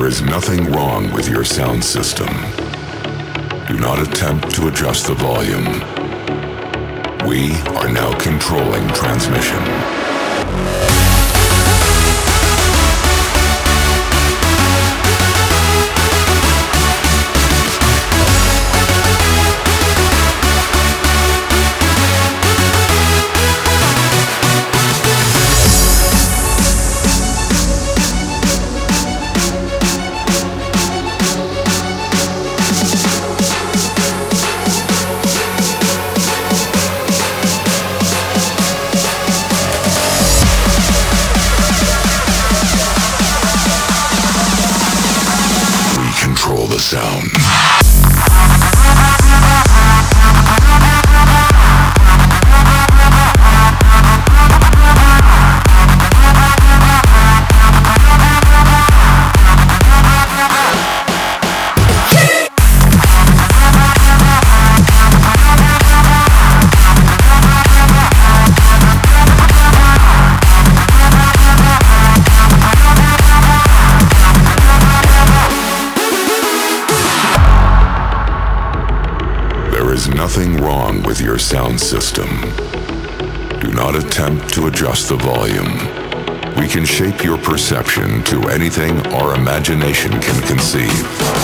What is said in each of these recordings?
There is nothing wrong with your sound system. Do not attempt to adjust the volume. We are now controlling transmission. Sound. Nothing wrong with your sound system. Do not attempt to adjust the volume. We can shape your perception to anything our imagination can conceive.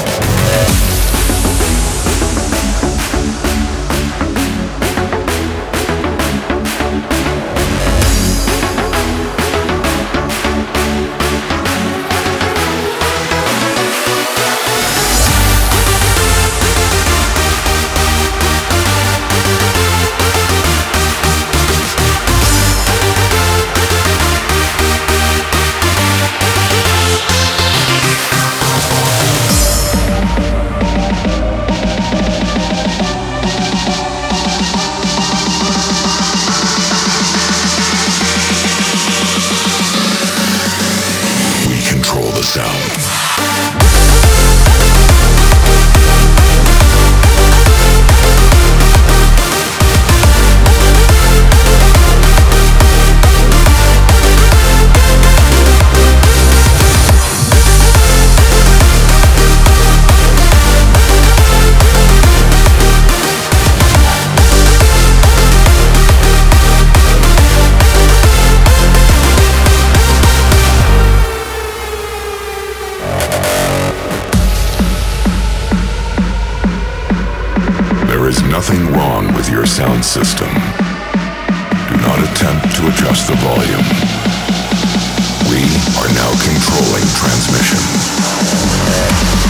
Nothing wrong with your sound system. Do not attempt to adjust the volume. We are now controlling transmission.